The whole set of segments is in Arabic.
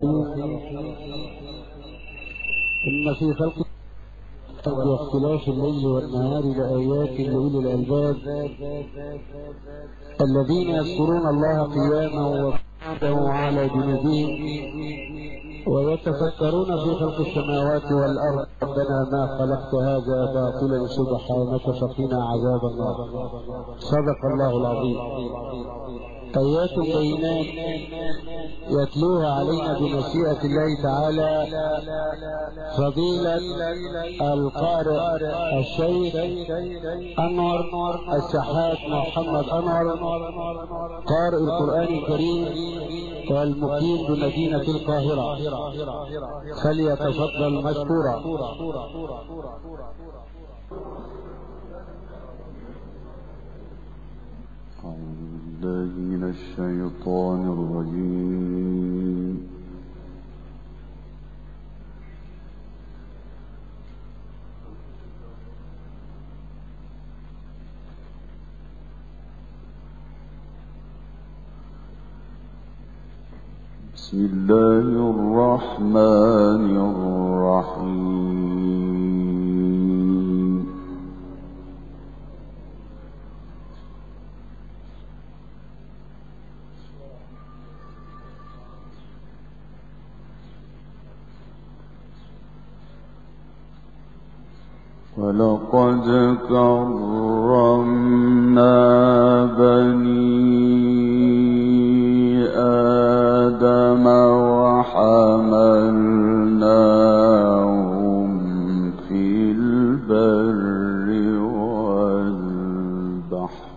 إن في خلق واختلاف الليل والنهار لآيات لأولي الألباب الذين يذكرون الله قياما وقعودا على جنوبهم ويتفكرون في خلق السماوات والأرض ربنا ما خلقت هذا باطلا سبحانك فقنا عذاب النار. صدق الله العظيم. آيات بينات يتلوها علينا بمشيئة الله تعالى فضيلة القارئ الشيخ أنور السحات محمد أنور قارئ القرآن الكريم والمقيم بمدينة القاهرة، فليتفضل مشكورا. من الشيطان الرجيم. بسم الله الرحمن الرحيم. ولقد كرمنا بني آدم وحملناهم في البر والبحر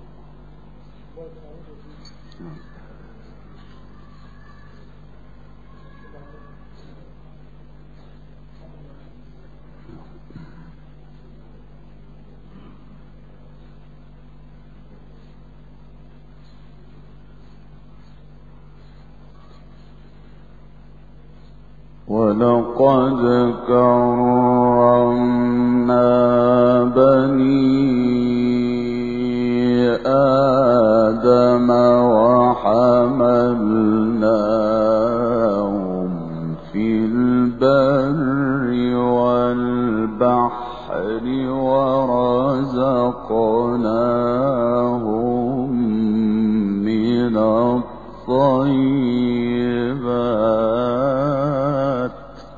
ولقد كرمنا بني آدم وحملناهم في البر والبحر ورزقناهم من الطيبات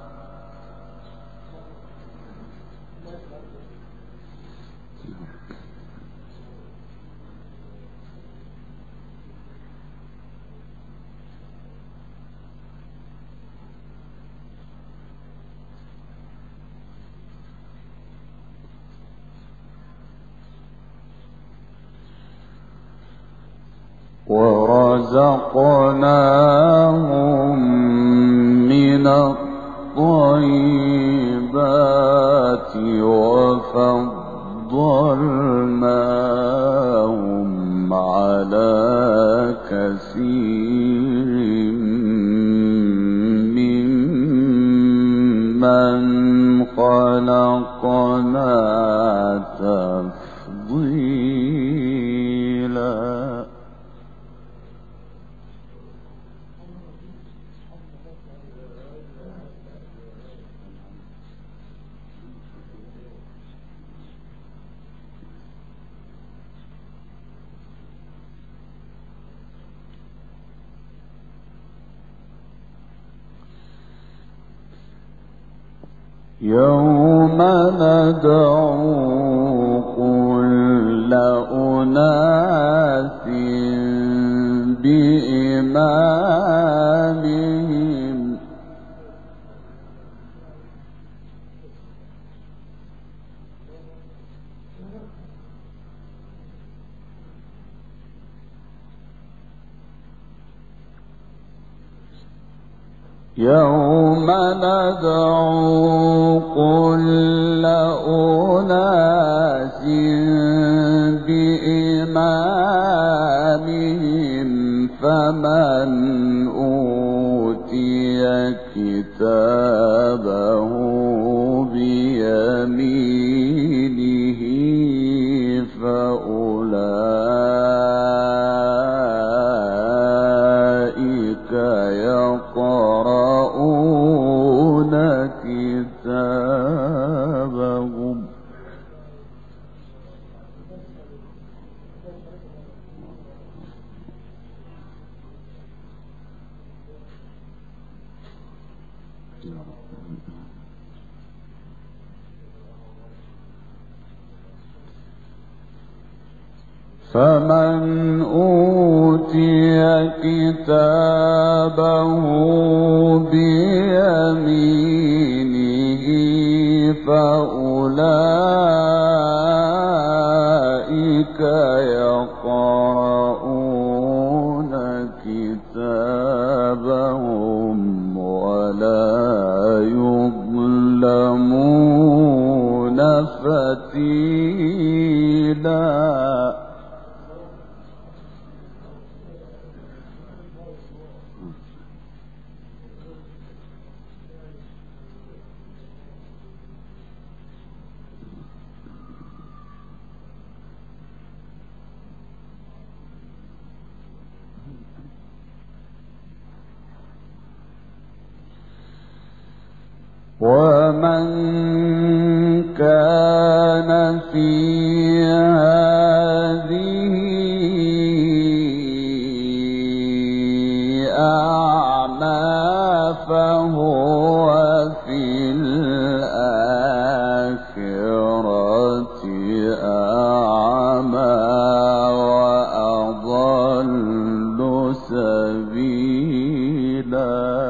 ورزقناهم من الطيبات وفضلناهم على كثير ممن خلقنا تفضيلا. يوم ندعو كل أناس بإمامهم يوم ندعو كل أناس بإمامهم فمن أوتي كتابه بيمينه فأولئك يقرؤون فمن أوتي كتابه بيمينه فأولئك يقرؤون كتابهم ولا يظلمون فتيلا. ومن كان في هذه أعمى فهو في الآخرة أعمى وأضل سبيلا.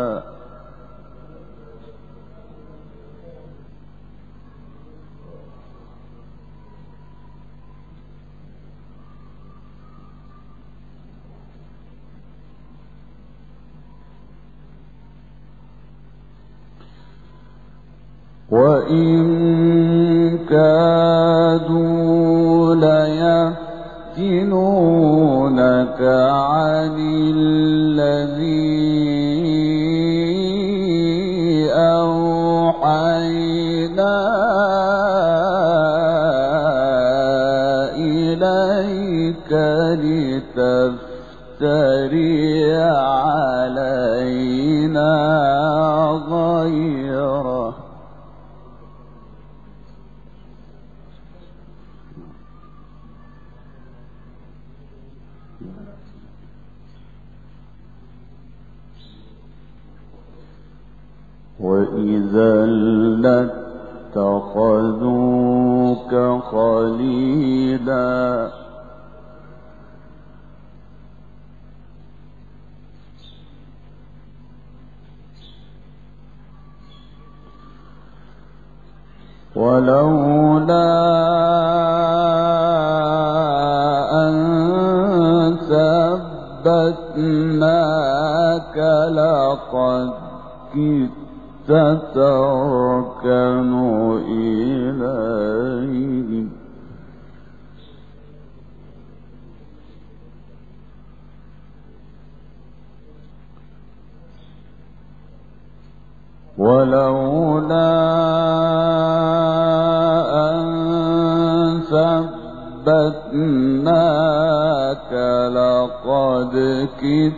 وإن كادوا ليفتنونك عن الذي أوحينا إليك لتفتري علينا غيره. وإذا لاتخذوك خليلا. ولولا أن ثبتناك لقد كدت تتركن إليه. ولولا أن ثبتناك لقد كدت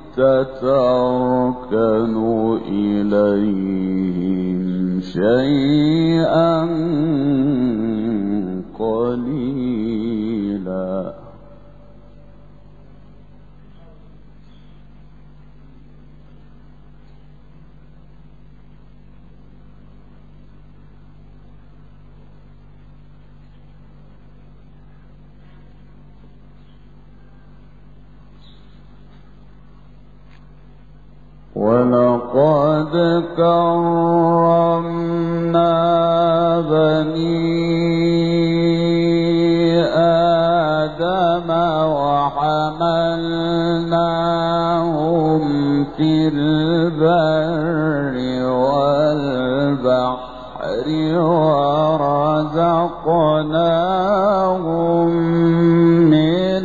تتركن إليهم شيئا قليلا. ولقد كرمنا بني آدم وحملناهم في البر والبحر ورزقناهم من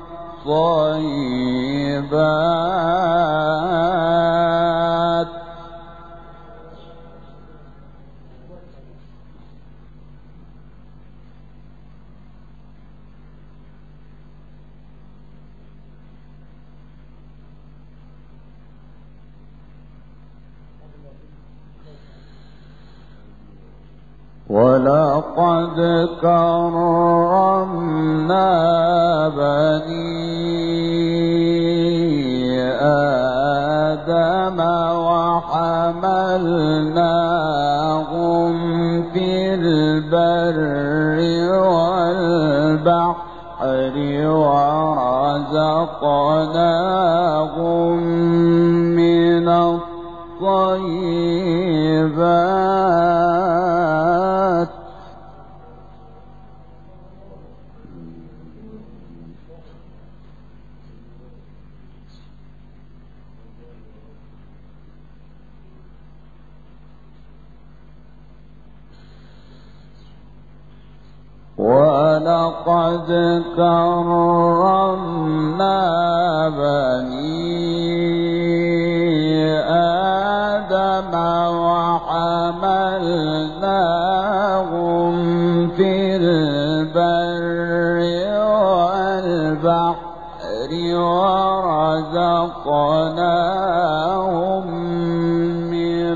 الطيبات ولقد كرمنا بني آدم وحملناهم في البر والبحر ورزقناهم من الطيبات ولقد كرمنا بني آدم وحملناهم في البر والبحر ورزقناهم من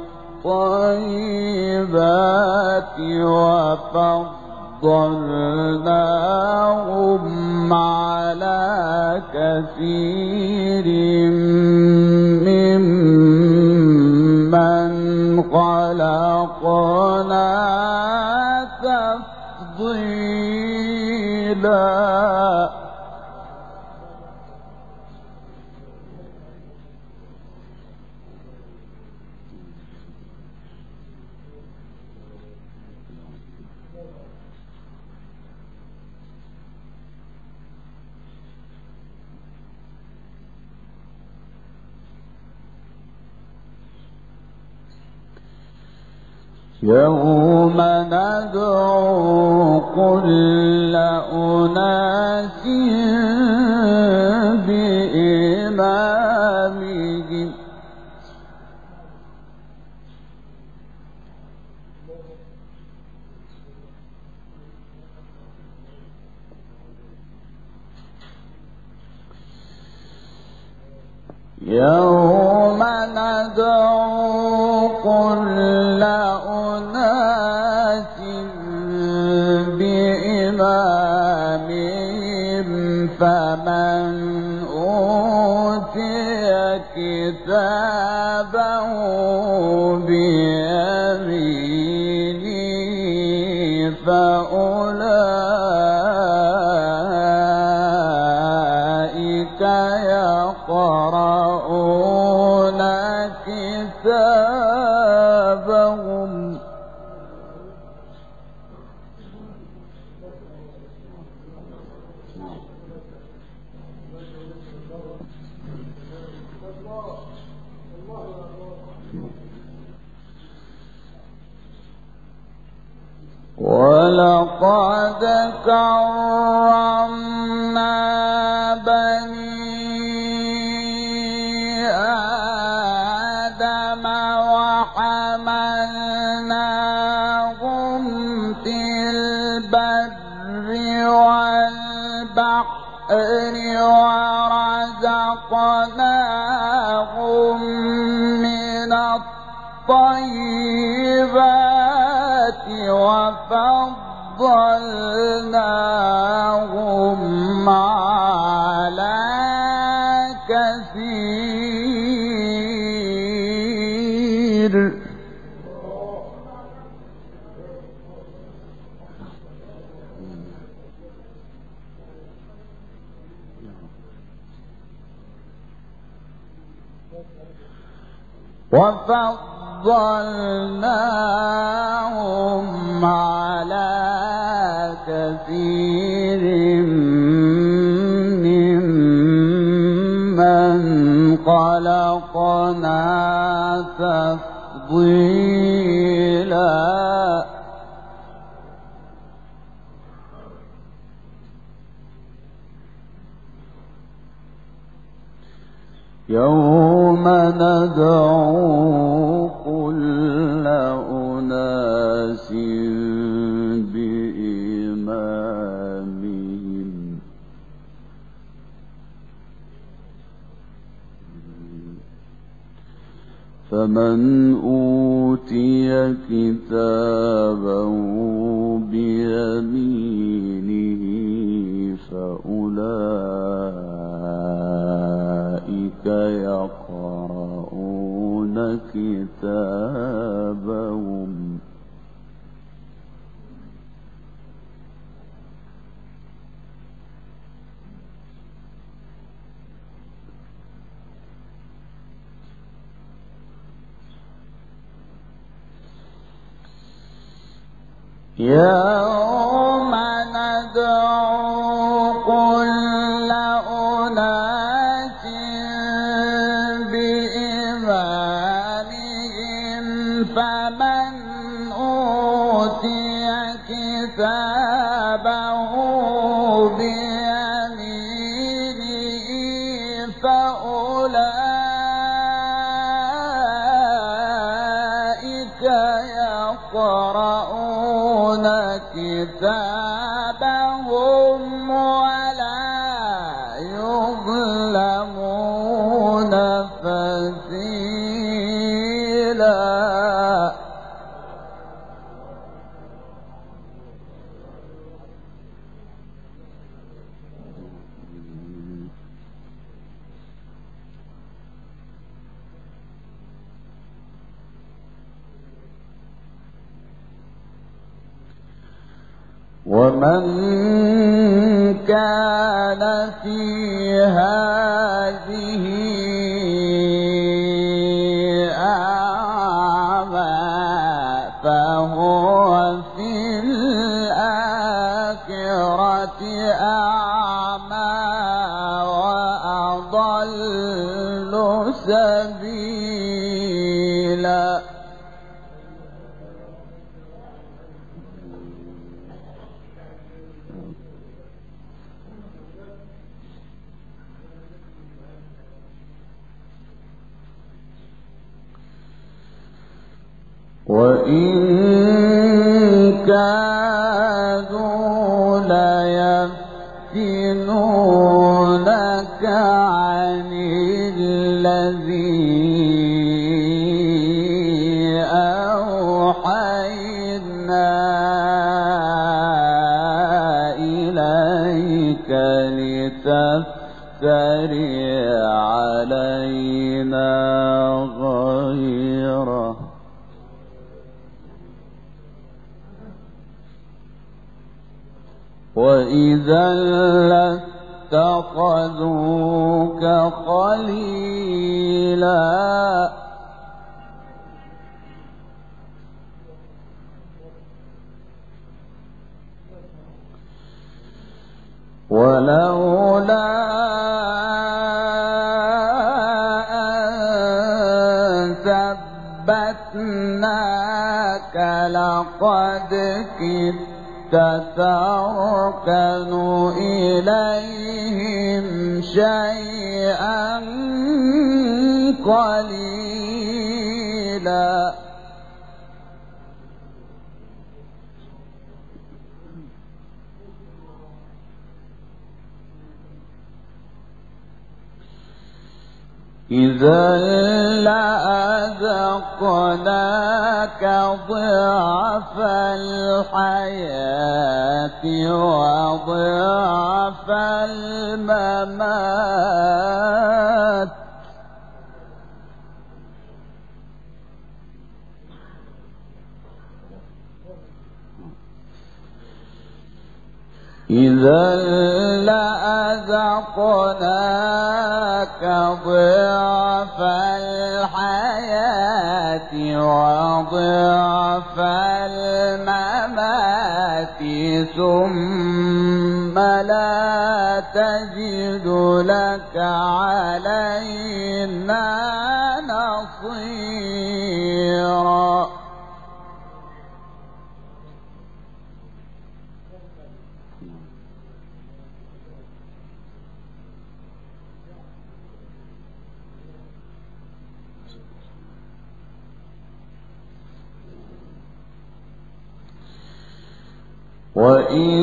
الطيبات وفضلناهم على كثير ممن خلقنا تفضيلا يوم ندعو كل أناس بإمامهم يوم ندعو كل أناس بإمامهم فمن أوتي كتابه بيمينه فأولئك يقرؤون كتابهم ولقد كرمنا بني آدم وحملناهم في البر والبحر ورزقناهم من الطيبات وفضلناهم على كثير وفضلناهم على كثير ممن خلقنا تفضيلا يوم ندعو كل أناس بإمامهم فمن أوتي كتابه بيمينه فأولئك يقرؤون كتابهم يوم ندعو كل أناس بإمامهم فمن أوتي كتابه بيمينه فأولئك يقرؤون كتابهم ولا يظلمون فتيلا. ومن كان في هذه أعمى فهو في الآخرة أعمى وأضل سبيلا. وإن كادوا ليفتنونك عن الذي أوحينا إليك لتفتري علينا غيره وإذا لاتخذوك خليلا. ولولا أن ثبتناك لقد كدت تتركن إليهم شيئا قليلا. إذا لأذقناك ضعف الحياة وضعف الممات إذا لأذقناك ضعف الحياة وضعف الممات ثم لا تجد لك علينا نصيرا. وإن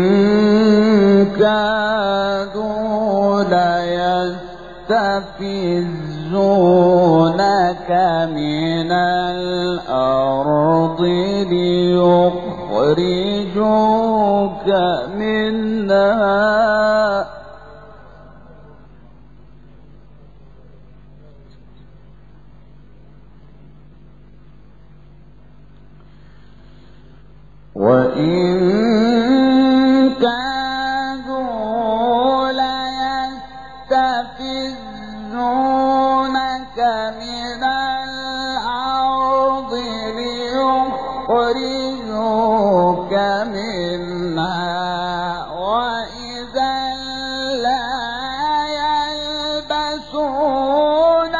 كادوا ليستفزونك من الأرض ليخرجوك منها وإن كادوا ليستفزونك من الأرض ليخرجوك منها وإذا لا يلبسون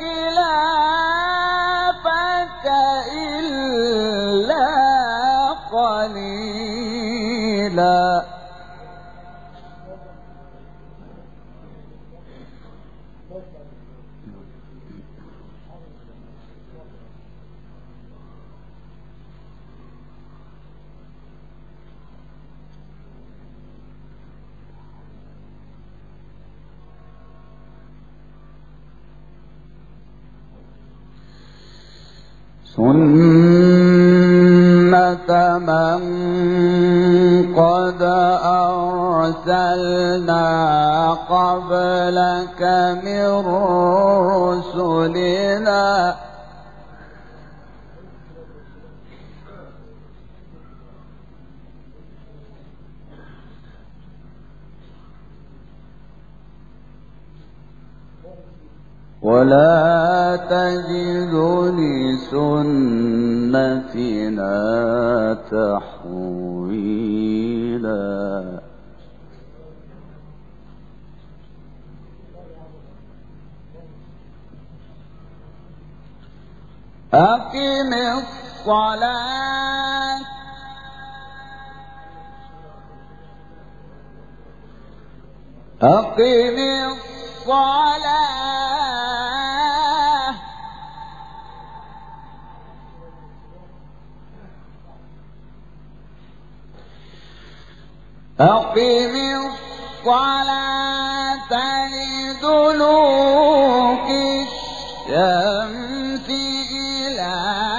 خلافك إلا قليلا. سنة من قد أرسلنا قبلك من رسلنا ولا تجد لسنتنا تحويلا. أقم الصلاة أقم الصلاة أقم الصلاة لدلوك الشمس إلى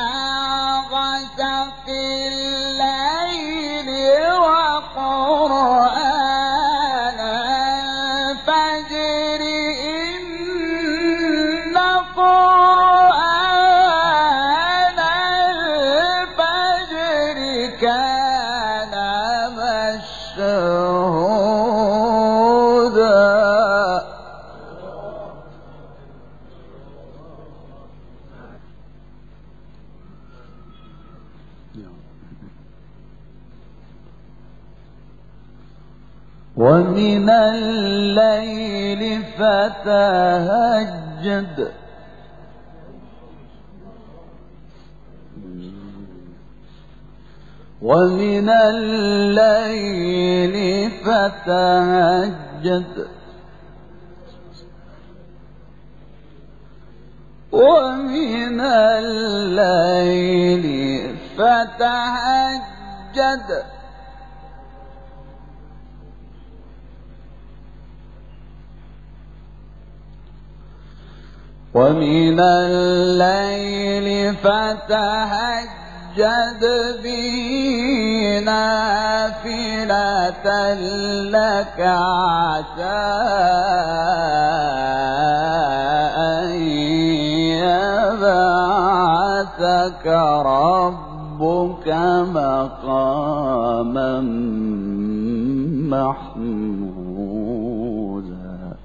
غسق الليل وقرآن الفجر إن قرآن الفجر كان مشهودا. ومن الليل فتهجد ومن الليل فتهجد ومن الليل فتهجد ومن الليل فتهجد به نافلة لك عسى أن يبعثك ربك مقاما محمودا.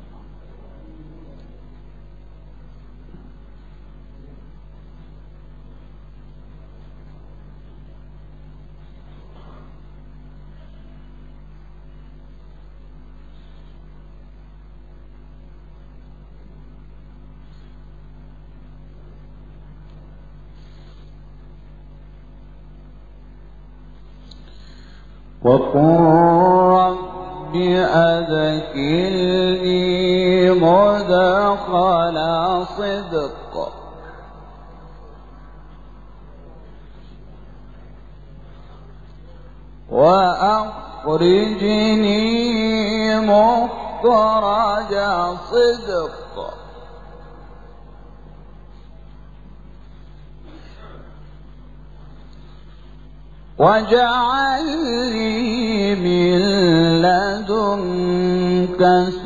وقل رب أدخلني مدخل صدق وأخرجني مخرج صدق واجعل لي من لدنك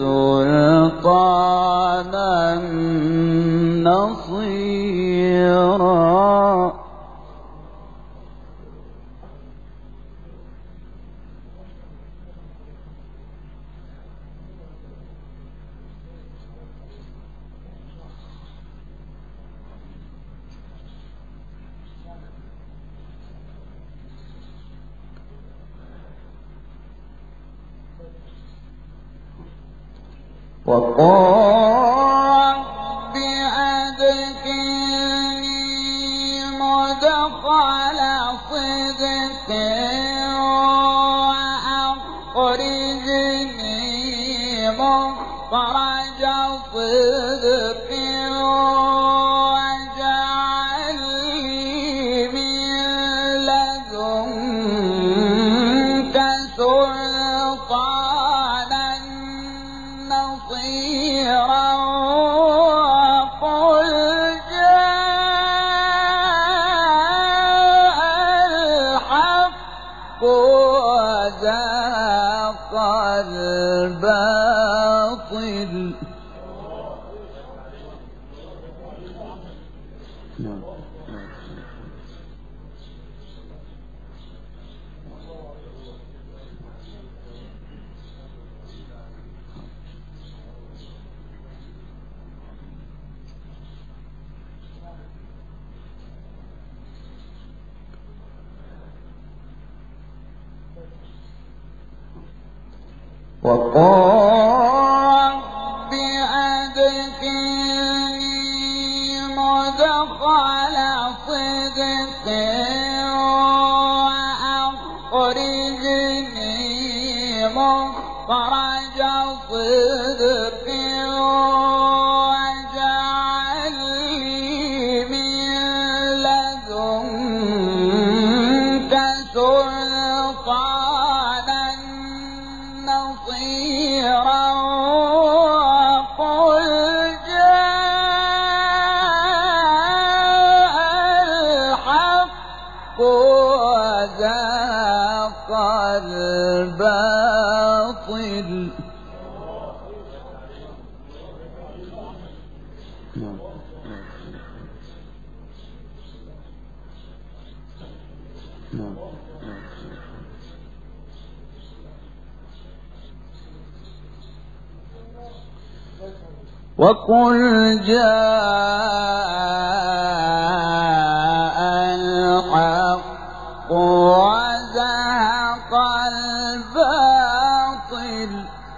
سلطانا نصيرا. وقل رب أدخلني مدخل صدق وأخرجني مخرج صدق واجعل لي من لدنك سلطانا نصيرا وقل جاء الحق وزهق الباطل وقل رب أدخلني مدخل صدق وأخرجني مخرج صدق واجعل لي من لدنك سلطانا نصيرا وقل جاء الحق وزهق الباطل وقل جاء الحق وزهق الباطل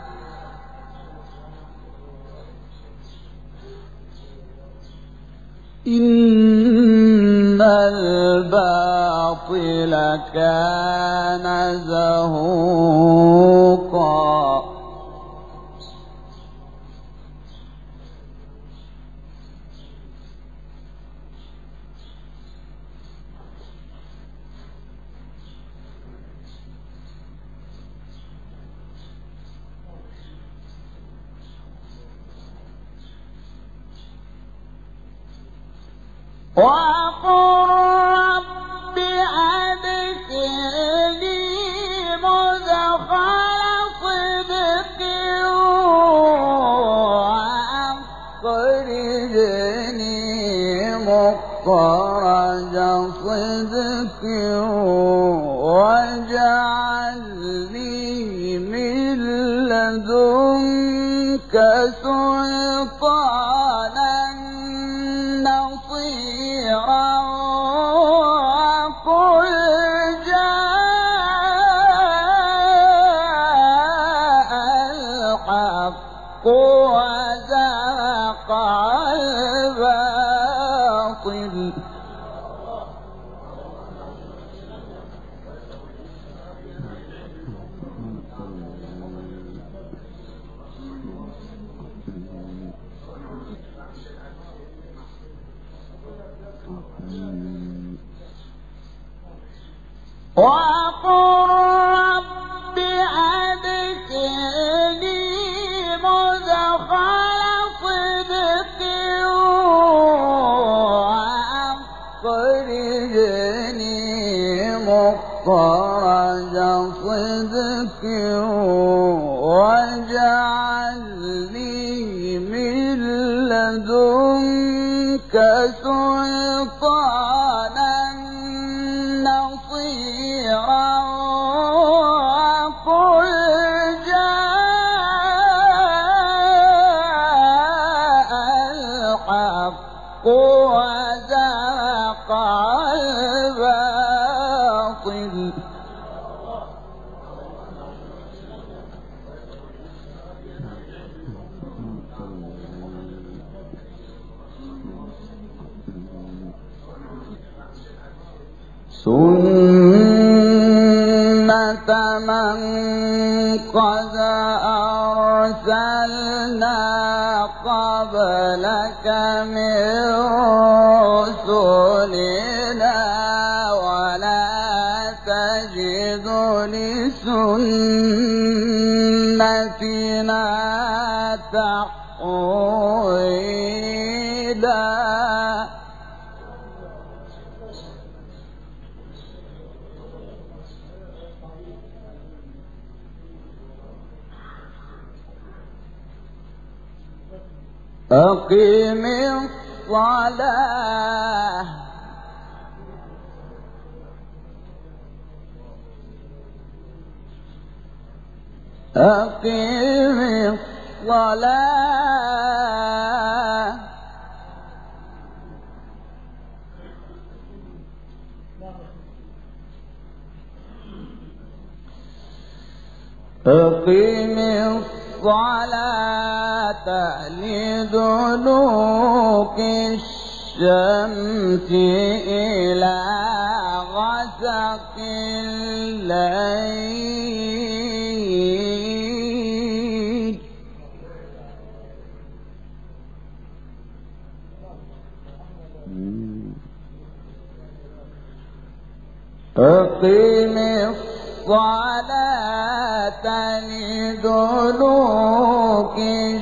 إن الباطل كان زهوقا وقل رب أدخلني مدخل صدق وأخرجني مخرج صدق واجعل لي من لدنك سلطانا نصيرا وقل جاء الحق وزهق الباطل وقل رب أدخلني مدخل صدق وأخرجني مخرج صدق واجعل لي من لدنك سلطانا نصيرا وقل جاء الحق وزهق الباطل من رسلنا ولا تجد لسنتنا تحويلا. أقم الصلاة أقم الصلاة أقم الصلاة لدلوك الشمس إلى غسق الليل أقم الصلاة لدلوك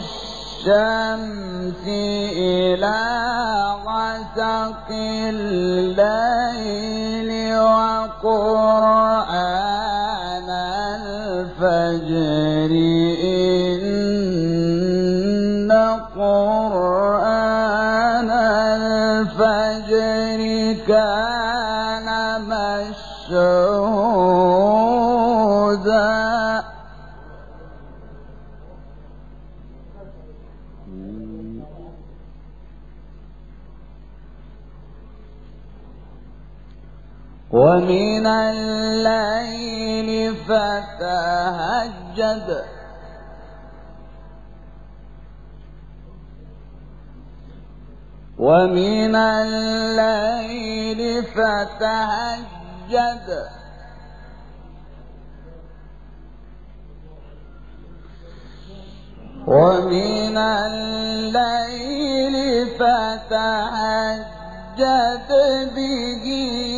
الشمس إلى غسق الليل وقرآن الفجر إن قرآن الفجر كان مشهودا. ومن الليل فتهجد ومن الليل فتهجد ومن الليل فتهجد به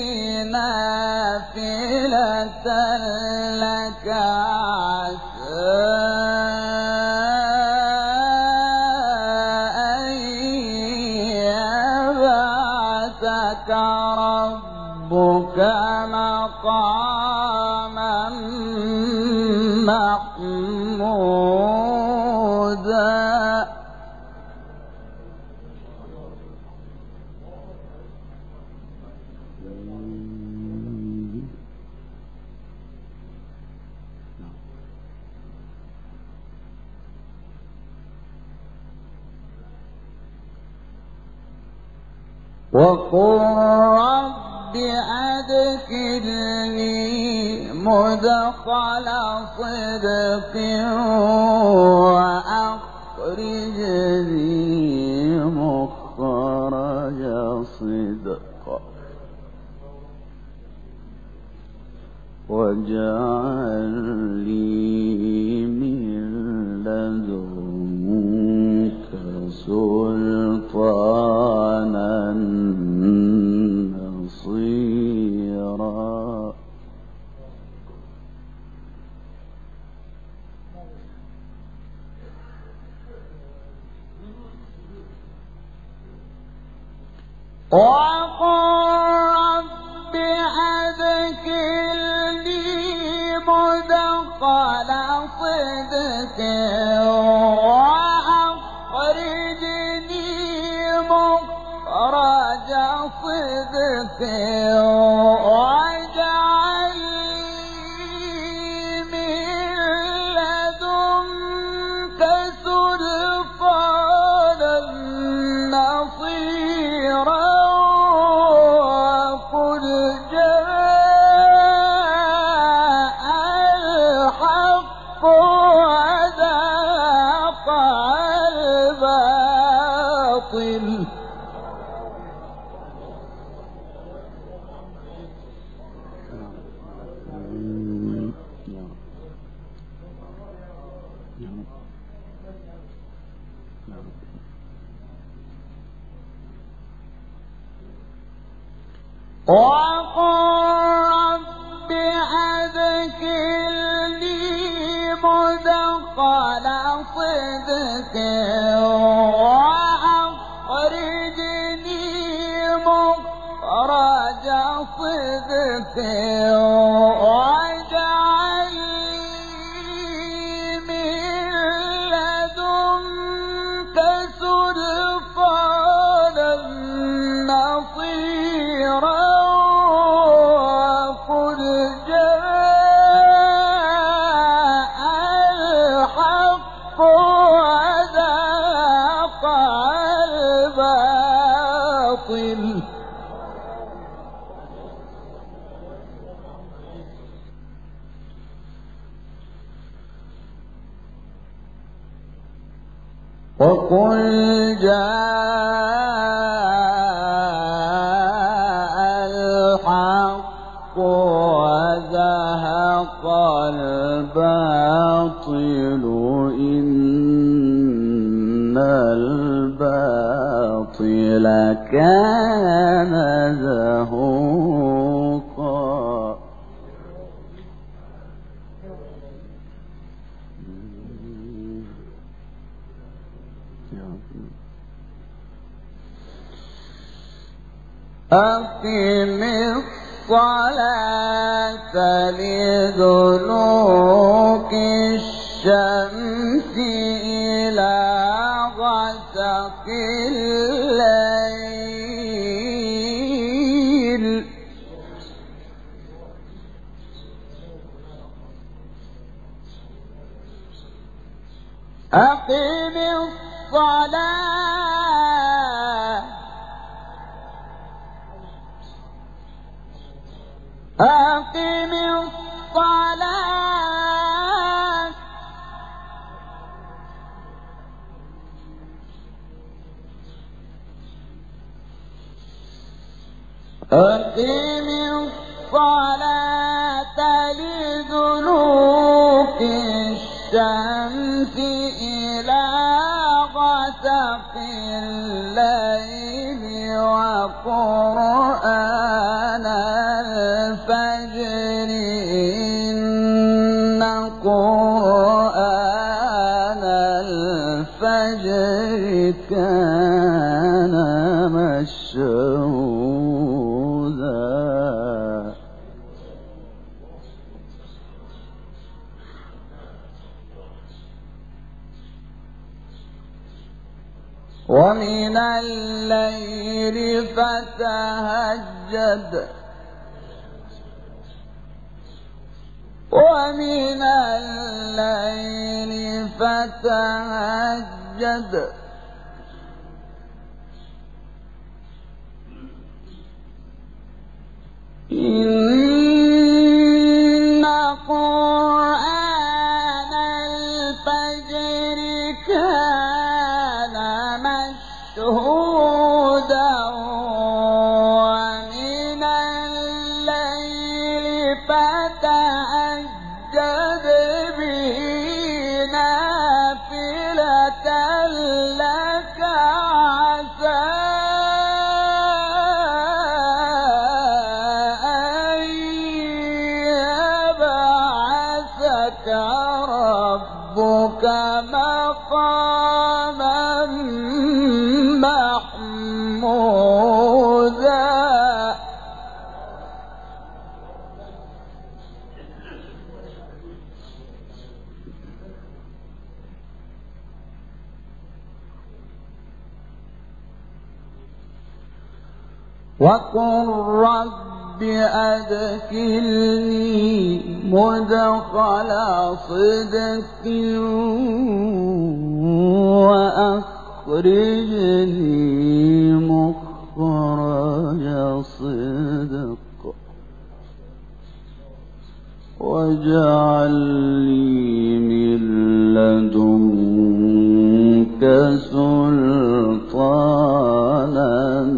نافلة لك عسى أن يبعثك ربك مقاما محمودا. وقل رب أدخلني مدخل صدق وأخرجني مخرج صدق واجعل لي من لدنك سلطانا نصيرا. وقل رب أدخلني مدخل صدق وأخرجني مخرج صدق واجعل لي من لدنك سلطانا نصيرا. وقل رب أدخلني مدخل صدق وأخرجني مخرج صدق واجعل لي من لدنك سلطانا نصيرا وقل جاء الحق وزهق الباطل وقل جاء الحق وزهق الباطل إن الباطل كان زهوقا أقم الصلاة لدلوك الشمس إلى غسق الليل أقم الصلاة أقم الصلاة أقم الصلاة لدلوك الشمس إلى غسق الليل وقرآن الفجر إن قرآن الفجر كان مشهودا ومن الليل فتهجد ومن الليل فتهجد إن قرآن الفجر كان مشهودا ومن الليل فتهجد به نافلة لك عسى أن يبعثك ربك مقاما محمودا وقل رب أدخلني مدخل صدق وأخرجني مخرج صدق واجعل لي من لدنك سلطانا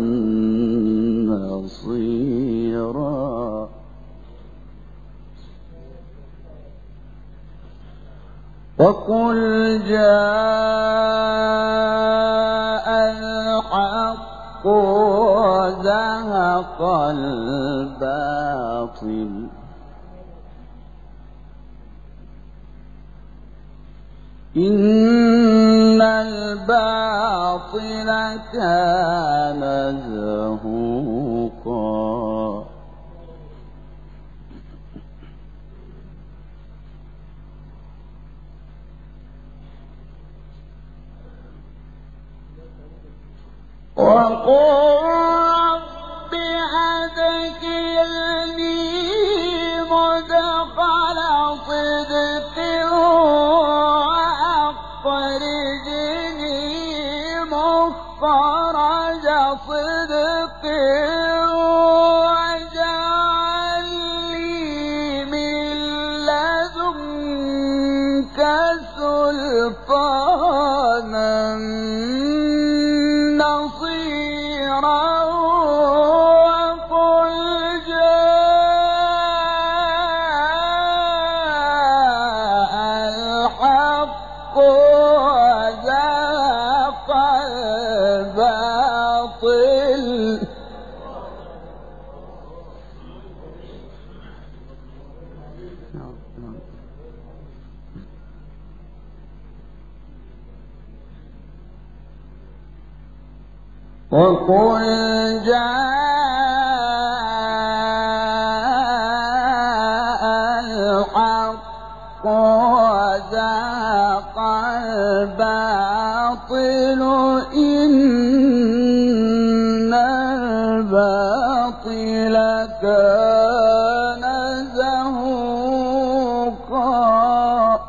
نصيرا وقل جاء الحق وزهق وزهق الباطل إن الباطل كان زهوقا وقل رب أدخلني مدخل صدق وأخرجني مخرج صدق واجعل لي من لدنك سلطانا وقل جاء الحق وزهق الباطل إن الباطل كان زهوقا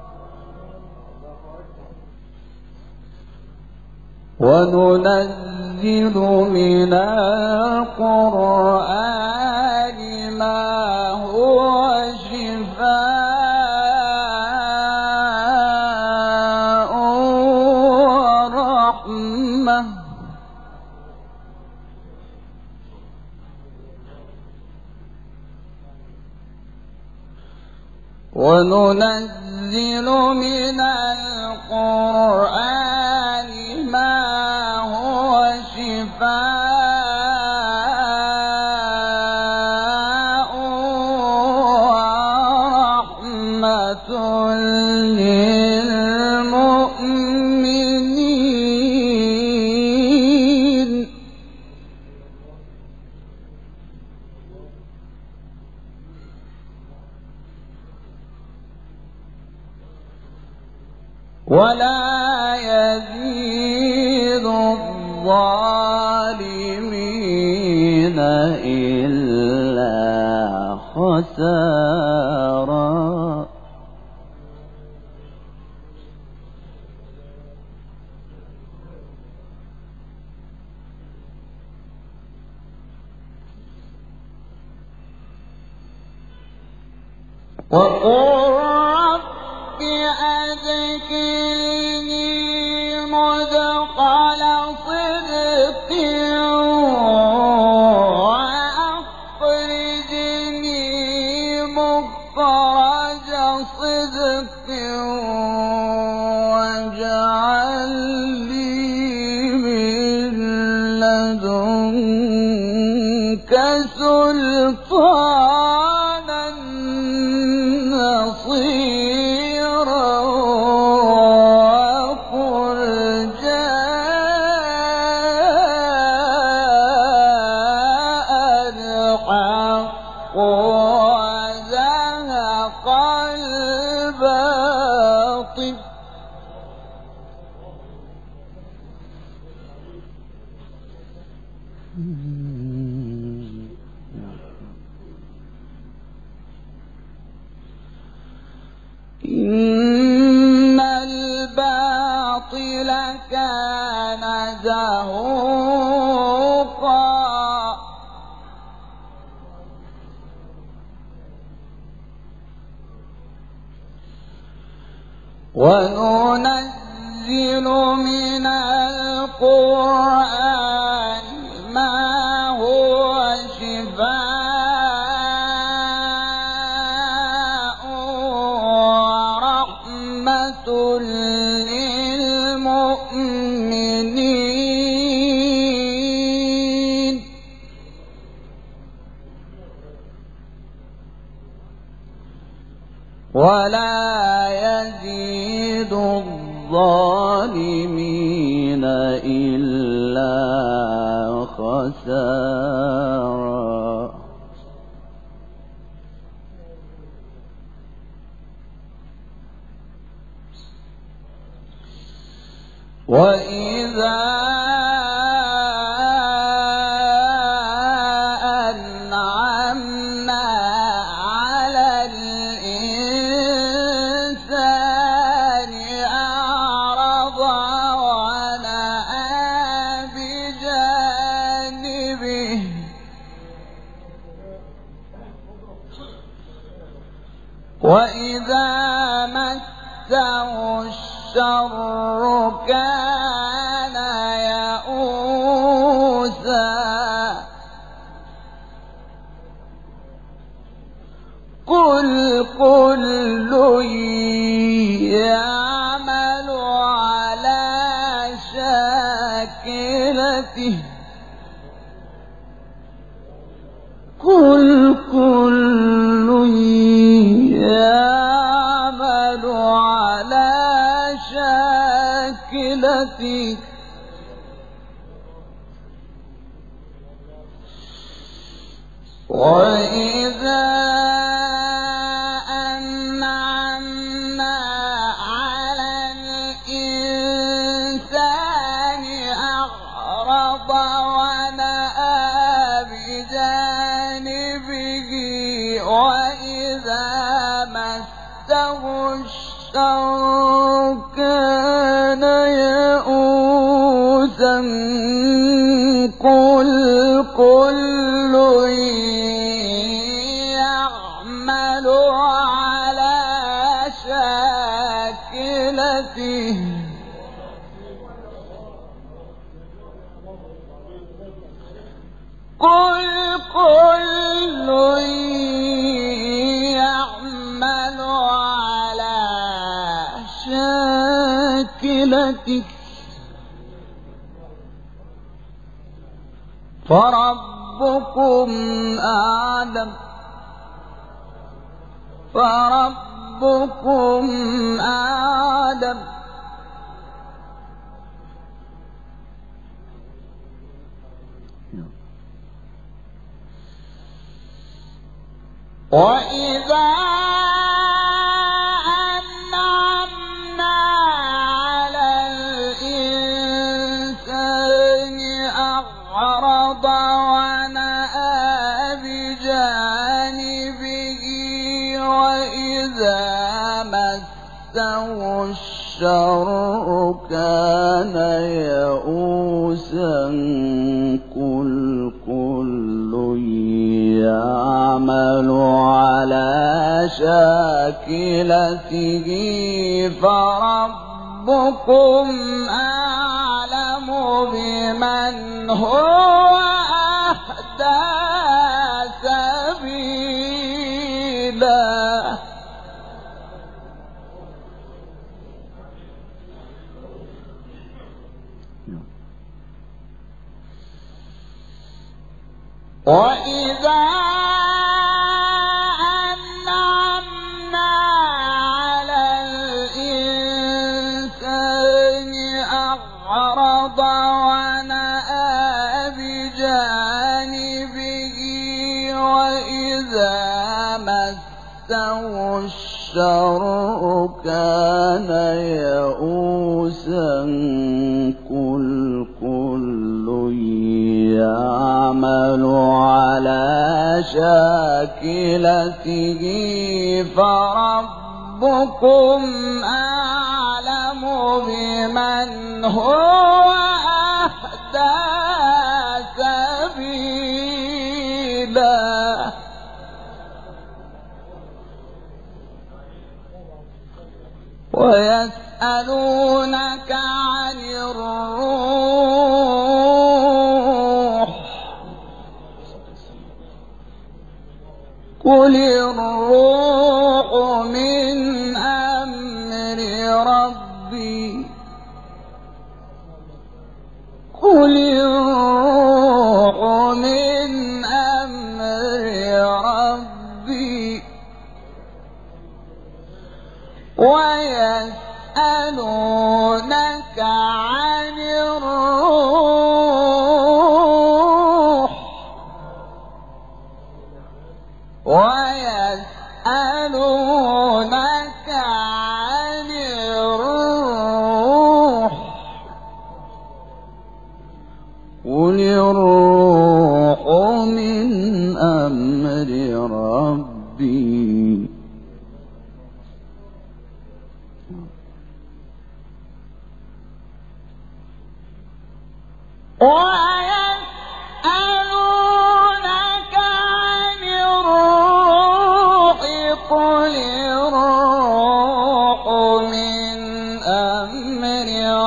وننزل من القرآن ما هو شفاء ورحمة وننزل من القرآن ما هو شفاء ورحمة للمؤمنين ولا يزيد الظالمين إلا خسارا وقل رب أدخلني مدخل صدق وأخرجني مخرج صدق واجعل لي من لدنك سلطانا نصيرا وقل جاء الحق وزهق الباطل إن الباطل كان زهوقا وننزل من القرآن ما هو شفاء ورحمة للمؤمنين ولا يزيد الظالمين إلا خسارا. وإذا أنعمنا على الإنسان أعرض ونأى بجانبه وإذا مسه الشر كان يئوسا. قل كل يعمل على شاكلته قل كل يعمل على شاكلته وإذا أنعمنا على الإنسان أعرض ونأى بجانبه وإذا مسه الشر كان يئوسا. قل كل يعمل على شاكلته قل كل يعمل على شاكلته فربكم أعلم. وإذا أنعمنا على الإنسان أعرض ونأى بجانبه وإذا مسه الشر كان يئوسا. قل كل يعمل على شاكلته فربكم أعلم بمن هو أهدى سبيلا. وإذا أنعمنا على الإنسان أعرض ونأى بجانبه وإذا مسه الشر كان يئوسا. قل كل يعمل على شاكلته فربكم أعلم بمن هو أهدى سبيلا. ويسألونك عن الروح قل الروح من أمر ربي قل الروح من أمر ربي ويسألونك عن الروح قل الروح من أمر ربي ويسألونك عن الروح قل الروح من أمر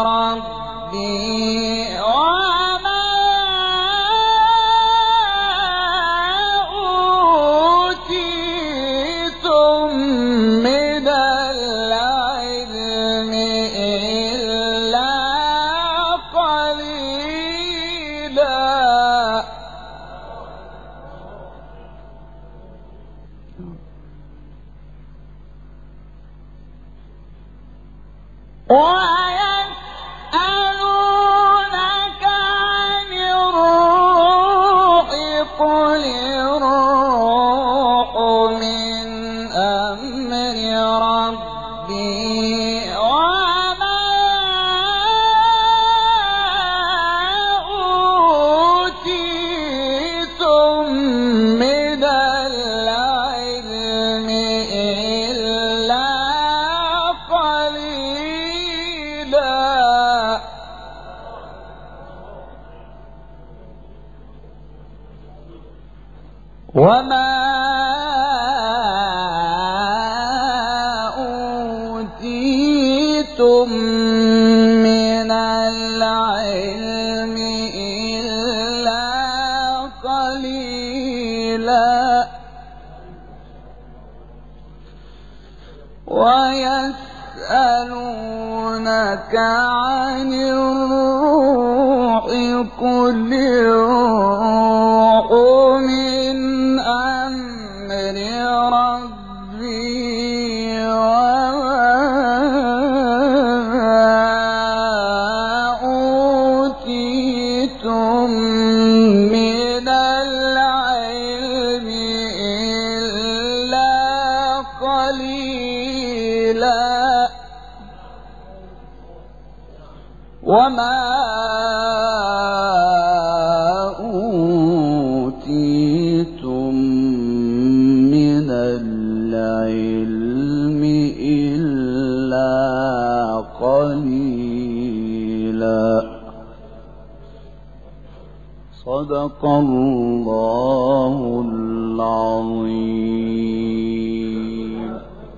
ربي وما أوتيتم من العلم إلا قليلا ويسألونك عن الروح قل الروح من أمر ربي وما أوتيتم من العلم إلا قليلا وما أوتيتم من العلم إلا قليلا ويسألونك عن الروح قل الروح من أمر ربي وما أوتيتم من العلم إلا قليلا وما أوتيتم من العلم إلا قليلا صدق الله العظيم.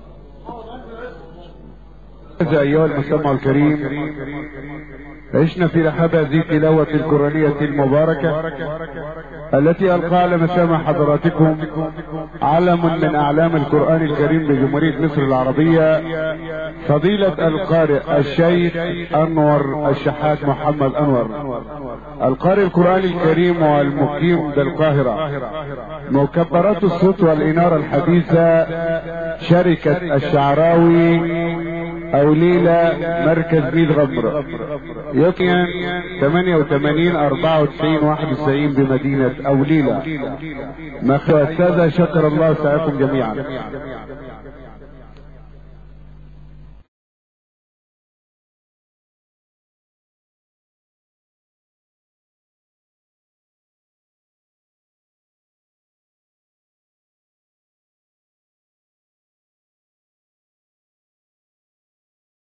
أيها المستمع الكريم، عشنا في رحاب هذه التلاوة القرآنية المباركة التي ألقى على مسامع حضراتكم علم من أعلام القرآن الكريم بجمهورية مصر العربية، فضيلة القارئ الشيخ أنور الشحات محمد أنور، القارئ القرآن الكريم والمقيم بالقاهرة. مكبرات الصوت والإنارة الحديثة شركة الشعراوي أوليلة مركز ميد غمر، يقين 88 94 91 بمدينة أوليلة. مخ السادة، شكر الله سعيكم جميعا.